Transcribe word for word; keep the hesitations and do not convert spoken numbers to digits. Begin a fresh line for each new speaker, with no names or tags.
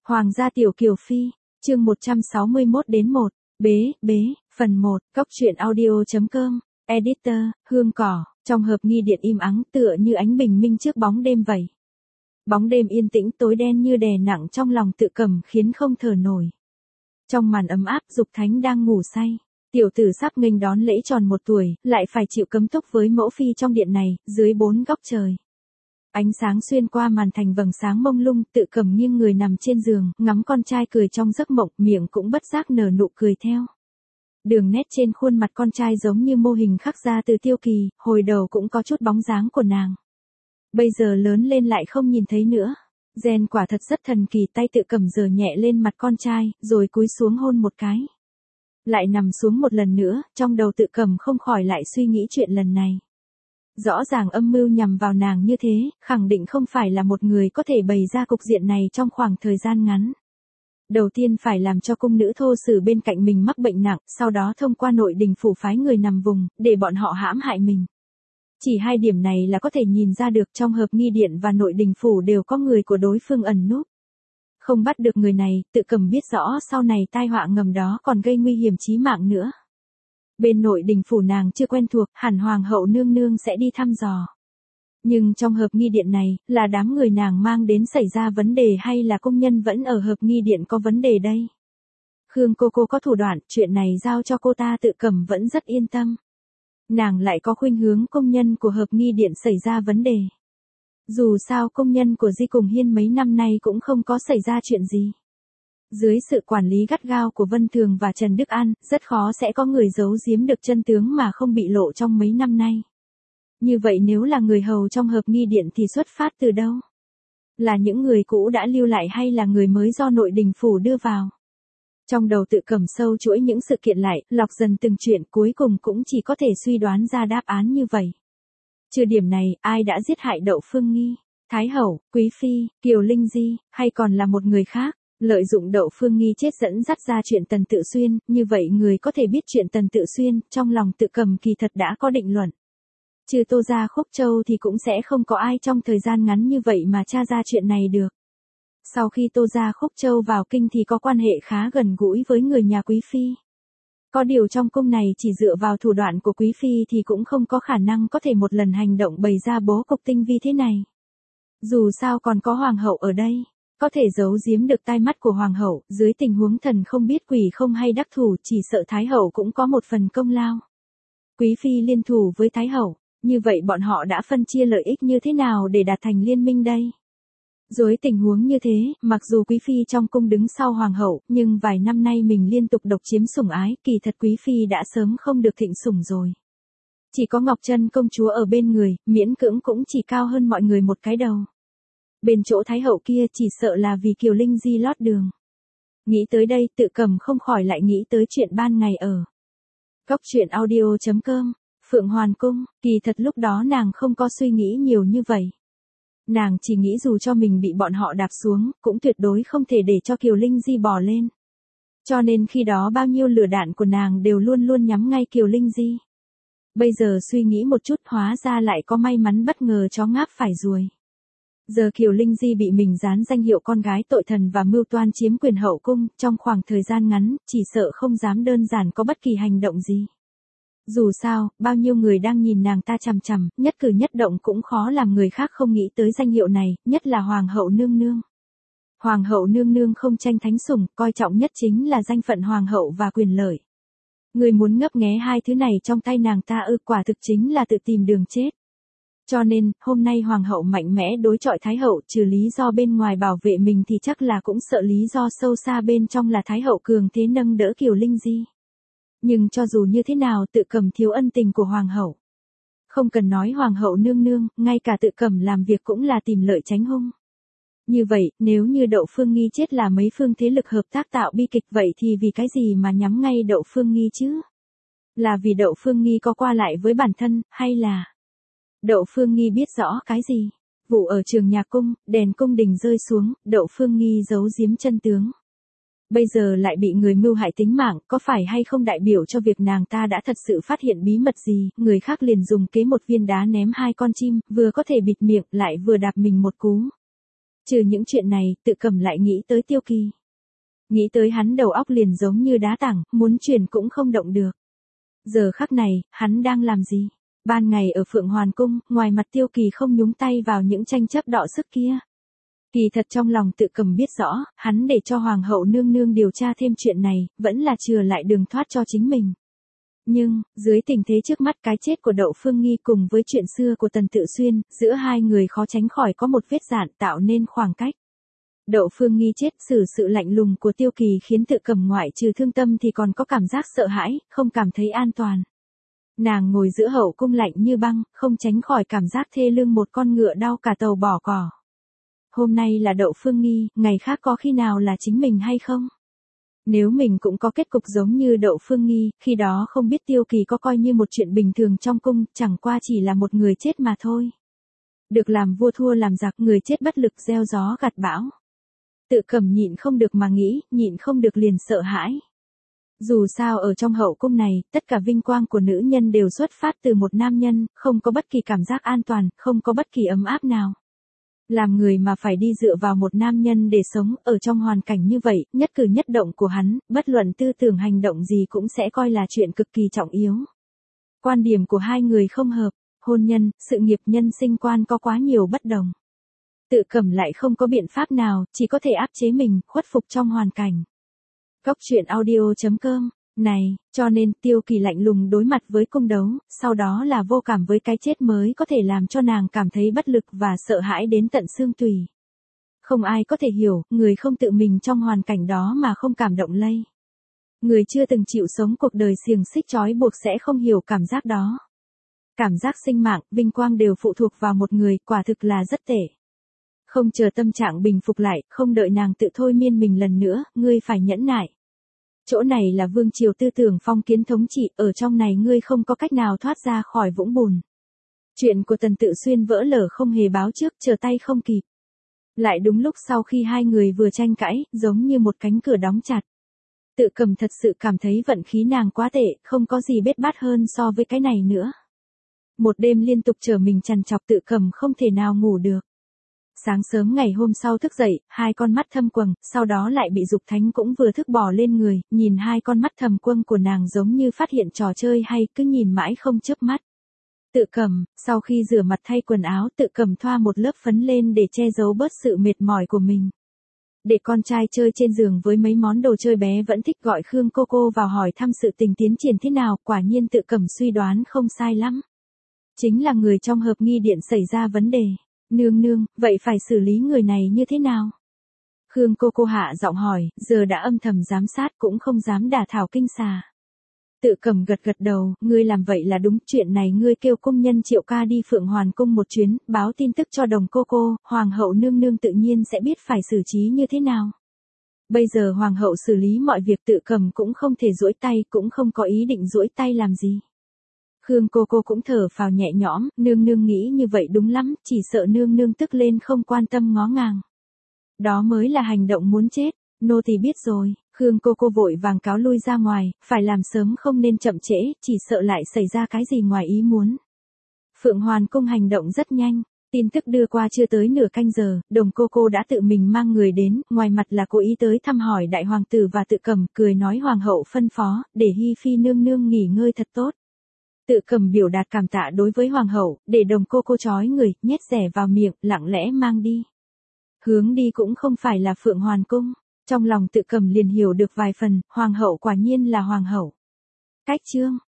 Hoàng gia tiểu kiều phi, chương một trăm sáu mươi mốt đến một, bế, bế, phần một, cóc truyện audio.com, editor, Hương Cỏ, trong hợp nghi điện im ắng tựa như ánh bình minh trước bóng đêm vậy. Bóng đêm yên tĩnh tối đen như đè nặng trong lòng Tự Cầm khiến không thở nổi. Trong màn ấm áp Dục Thánh đang ngủ say, tiểu tử sắp nghênh đón lễ tròn một tuổi, lại phải chịu cấm túc với mẫu phi trong điện này, dưới bốn góc trời. Ánh sáng xuyên qua màn thành vầng sáng mông lung, Tự Cầm nghiêng người nằm trên giường, ngắm con trai cười trong giấc mộng, miệng cũng bất giác nở nụ cười theo. Đường nét trên khuôn mặt con trai giống như mô hình khắc ra từ Tiêu Kỳ, hồi đầu cũng có chút bóng dáng của nàng. Bây giờ lớn lên lại không nhìn thấy nữa. Gen quả thật rất thần kỳ, tay Tự Cầm giở nhẹ lên mặt con trai, rồi cúi xuống hôn một cái. Lại nằm xuống một lần nữa, trong đầu Tự Cầm không khỏi lại suy nghĩ chuyện lần này. Rõ ràng âm mưu nhằm vào nàng như thế, khẳng định không phải là một người có thể bày ra cục diện này trong khoảng thời gian ngắn. Đầu tiên phải làm cho cung nữ thô sử bên cạnh mình mắc bệnh nặng, sau đó thông qua nội đình phủ phái người nằm vùng, để bọn họ hãm hại mình. Chỉ hai điểm này là có thể nhìn ra được trong hợp nghi điện và nội đình phủ đều có người của đối phương ẩn núp. Không bắt được người này, Tự Cầm biết rõ sau này tai họa ngầm đó còn gây nguy hiểm chí mạng nữa. Bên nội đình phủ nàng chưa quen thuộc, hẳn hoàng hậu nương nương sẽ đi thăm dò. Nhưng trong hợp nghi điện này, là đám người nàng mang đến xảy ra vấn đề hay là công nhân vẫn ở hợp nghi điện có vấn đề đây? Khương cô cô có thủ đoạn, chuyện này giao cho cô ta Tự Cầm vẫn rất yên tâm. Nàng lại có khuynh hướng công nhân của hợp nghi điện xảy ra vấn đề. Dù sao công nhân của Di Cùng Hiên mấy năm nay cũng không có xảy ra chuyện gì. Dưới sự quản lý gắt gao của Vân Thường và Trần Đức An, rất khó sẽ có người giấu giếm được chân tướng mà không bị lộ trong mấy năm nay. Như vậy nếu là người hầu trong hợp nghi điện thì xuất phát từ đâu? Là những người cũ đã lưu lại hay là người mới do nội đình phủ đưa vào? Trong đầu Tự Cầm sâu chuỗi những sự kiện lại, lọc dần từng chuyện, cuối cùng cũng chỉ có thể suy đoán ra đáp án như vậy. Trừ điểm này, ai đã giết hại Đậu Phương Nghi? Thái Hậu, Quý Phi, Kiều Linh Di, hay còn là một người khác? Lợi dụng Đậu Phương Nghi chết dẫn dắt ra chuyện Tần Tự Xuyên, như vậy người có thể biết chuyện Tần Tự Xuyên, trong lòng Tự Cầm kỳ thật đã có định luận. Trừ Tô Gia Khúc Châu thì cũng sẽ không có ai trong thời gian ngắn như vậy mà tra ra chuyện này được. Sau khi Tô Gia Khúc Châu vào kinh thì có quan hệ khá gần gũi với người nhà Quý Phi. Có điều trong cung này chỉ dựa vào thủ đoạn của Quý Phi thì cũng không có khả năng có thể một lần hành động bày ra bố cục tinh vi thế này. Dù sao còn có Hoàng hậu ở đây, có thể giấu giếm được tai mắt của Hoàng hậu, dưới tình huống thần không biết quỷ không hay đắc thủ chỉ sợ Thái hậu cũng có một phần công lao. Quý Phi liên thủ với Thái hậu, như vậy bọn họ đã phân chia lợi ích như thế nào để đạt thành liên minh đây? Dưới tình huống như thế, mặc dù Quý Phi trong cung đứng sau Hoàng hậu, nhưng vài năm nay mình liên tục độc chiếm sủng ái, kỳ thật Quý Phi đã sớm không được thịnh sủng rồi. Chỉ có Ngọc Trân công chúa ở bên người, miễn cưỡng cũng chỉ cao hơn mọi người một cái đầu. Bên chỗ Thái hậu kia chỉ sợ là vì Kiều Linh Di lót đường. Nghĩ tới đây Tự Cầm không khỏi lại nghĩ tới chuyện ban ngày ở cóc truyện audio.com, Phượng Hoàn Cung, kỳ thật lúc đó nàng không có suy nghĩ nhiều như vậy. Nàng chỉ nghĩ dù cho mình bị bọn họ đạp xuống, cũng tuyệt đối không thể để cho Kiều Linh Di bò lên. Cho nên khi đó bao nhiêu lửa đạn của nàng đều luôn luôn nhắm ngay Kiều Linh Di. Bây giờ suy nghĩ một chút hóa ra lại có may mắn bất ngờ chó ngáp phải ruồi. Giờ Kiều Linh Di bị mình dán danh hiệu con gái tội thần và mưu toan chiếm quyền hậu cung, trong khoảng thời gian ngắn, chỉ sợ không dám đơn giản có bất kỳ hành động gì. Dù sao, bao nhiêu người đang nhìn nàng ta chằm chằm, nhất cử nhất động cũng khó làm người khác không nghĩ tới danh hiệu này, nhất là Hoàng hậu nương nương. Hoàng hậu nương nương không tranh thánh sủng, coi trọng nhất chính là danh phận Hoàng hậu và quyền lợi. Người muốn ngấp nghé hai thứ này trong tay nàng ta ư, quả thực chính là tự tìm đường chết. Cho nên, hôm nay Hoàng hậu mạnh mẽ đối chọi Thái hậu, trừ lý do bên ngoài bảo vệ mình thì chắc là cũng sợ lý do sâu xa bên trong là Thái hậu cường thế nâng đỡ Kiều Linh Di. Nhưng cho dù như thế nào Tự Cầm thiếu ân tình của Hoàng hậu. Không cần nói Hoàng hậu nương nương, ngay cả Tự Cầm làm việc cũng là tìm lợi tránh hung. Như vậy, nếu như Đậu Phương Nghi chết là mấy phương thế lực hợp tác tạo bi kịch vậy thì vì cái gì mà nhắm ngay Đậu Phương Nghi chứ? Là vì Đậu Phương Nghi có qua lại với bản thân, hay là Đậu Phương Nghi biết rõ cái gì? Vụ ở trường nhà cung, đèn cung đình rơi xuống, Đậu Phương Nghi giấu giếm chân tướng. Bây giờ lại bị người mưu hại tính mạng, có phải hay không đại biểu cho việc nàng ta đã thật sự phát hiện bí mật gì, người khác liền dùng kế một viên đá ném hai con chim, vừa có thể bịt miệng lại vừa đạp mình một cú. Trừ những chuyện này, Tự Cầm lại nghĩ tới Tiêu Kỳ. Nghĩ tới hắn đầu óc liền giống như đá tảng, muốn chuyển cũng không động được. Giờ khắc này, hắn đang làm gì? Ban ngày ở Phượng Hoàn Cung, ngoài mặt Tiêu Kỳ không nhúng tay vào những tranh chấp đọ sức kia. Kỳ thật trong lòng Tự Cầm biết rõ, hắn để cho Hoàng hậu nương nương điều tra thêm chuyện này, vẫn là chừa lại đường thoát cho chính mình. Nhưng, dưới tình thế trước mắt cái chết của Đậu Phương Nghi cùng với chuyện xưa của Tần Tự Xuyên, giữa hai người khó tránh khỏi có một vết dạn tạo nên khoảng cách. Đậu Phương Nghi chết, xử sự lạnh lùng của Tiêu Kỳ khiến Tự Cầm ngoại trừ thương tâm thì còn có cảm giác sợ hãi, không cảm thấy an toàn. Nàng ngồi giữa hậu cung lạnh như băng, không tránh khỏi cảm giác thê lương một con ngựa đau cả tàu bỏ cỏ. Hôm nay là Đậu Phương Nghi, ngày khác có khi nào là chính mình hay không? Nếu mình cũng có kết cục giống như Đậu Phương Nghi, khi đó không biết Tiêu Kỳ có coi như một chuyện bình thường trong cung, chẳng qua chỉ là một người chết mà thôi. Được làm vua thua làm giặc, người chết bất lực gieo gió gặt bão. Tự Cầm nhịn không được mà nghĩ, nhịn không được liền sợ hãi. Dù sao ở trong hậu cung này, tất cả vinh quang của nữ nhân đều xuất phát từ một nam nhân, không có bất kỳ cảm giác an toàn, không có bất kỳ ấm áp nào. Làm người mà phải đi dựa vào một nam nhân để sống, ở trong hoàn cảnh như vậy, nhất cử nhất động của hắn, bất luận tư tưởng hành động gì cũng sẽ coi là chuyện cực kỳ trọng yếu. Quan điểm của hai người không hợp, hôn nhân, sự nghiệp, nhân sinh quan có quá nhiều bất đồng. Tự Cầm lại không có biện pháp nào, chỉ có thể áp chế mình, khuất phục trong hoàn cảnh. Cốc truyện audio chấm com, này, cho nên Tiêu Kỳ lạnh lùng đối mặt với cung đấu, sau đó là vô cảm với cái chết mới có thể làm cho nàng cảm thấy bất lực và sợ hãi đến tận xương tùy. Không ai có thể hiểu, người không tự mình trong hoàn cảnh đó mà không cảm động lây. Người chưa từng chịu sống cuộc đời xiềng xích trói buộc sẽ không hiểu cảm giác đó. Cảm giác sinh mạng, vinh quang đều phụ thuộc vào một người, quả thực là rất tệ. Không chờ tâm trạng bình phục lại, không đợi nàng tự thôi miên mình lần nữa, ngươi phải nhẫn nại. Chỗ này là vương triều tư tưởng phong kiến thống trị, ở trong này ngươi không có cách nào thoát ra khỏi vũng bùn. Chuyện của Tần Tự Xuyên vỡ lở không hề báo trước, chờ tay không kịp. Lại đúng lúc sau khi hai người vừa tranh cãi, giống như một cánh cửa đóng chặt. Tự Cầm thật sự cảm thấy vận khí nàng quá tệ, không có gì bết bát hơn so với cái này nữa. Một đêm liên tục chờ mình trằn trọc, Tự Cầm không thể nào ngủ được. Sáng sớm ngày hôm sau thức dậy, hai con mắt thâm quầng, sau đó lại bị Dục Thánh cũng vừa thức bò lên người, nhìn hai con mắt thầm quầng của nàng giống như phát hiện trò chơi hay, cứ nhìn mãi không chớp mắt. Tự Cầm, sau khi rửa mặt thay quần áo, Tự Cầm thoa một lớp phấn lên để che giấu bớt sự mệt mỏi của mình. Để con trai chơi trên giường với mấy món đồ chơi, bé vẫn thích gọi Khương cô cô vào hỏi thăm sự tình tiến triển thế nào, quả nhiên Tự Cầm suy đoán không sai lắm. Chính là người trong hợp nghi điện xảy ra vấn đề. Nương nương, vậy phải xử lý người này như thế nào? Khương cô cô hạ giọng hỏi, giờ đã âm thầm giám sát cũng không dám đả thảo kinh xà. Tự Cầm gật gật đầu, ngươi làm vậy là đúng, chuyện này ngươi kêu cung nhân Triệu ca đi Phượng Hoàn Cung một chuyến, báo tin tức cho Đồng cô cô, Hoàng hậu nương nương tự nhiên sẽ biết phải xử trí như thế nào. Bây giờ Hoàng hậu xử lý mọi việc, Tự Cầm cũng không thể duỗi tay, cũng không có ý định duỗi tay làm gì. Khương cô cô cũng thở phào nhẹ nhõm, nương nương nghĩ như vậy đúng lắm, chỉ sợ nương nương tức lên không quan tâm ngó ngàng. Đó mới là hành động muốn chết, nô tỳ biết rồi. Khương cô cô vội vàng cáo lui ra ngoài, phải làm sớm không nên chậm trễ, chỉ sợ lại xảy ra cái gì ngoài ý muốn. Phượng Hoàn Cung hành động rất nhanh, tin tức đưa qua chưa tới nửa canh giờ, Đồng cô cô đã tự mình mang người đến, ngoài mặt là cố ý tới thăm hỏi đại hoàng tử và Tự Cầm, cười nói hoàng hậu phân phó, để Hi Phi nương nương nghỉ ngơi thật tốt. Tự Cầm biểu đạt cảm tạ đối với hoàng hậu, để Đồng cô cô trói người, nhét rẻ vào miệng, lặng lẽ mang đi. Hướng đi cũng không phải là Phượng Hoàn Cung, trong lòng Tự Cầm liền hiểu được vài phần, hoàng hậu quả nhiên là hoàng hậu. Cách chương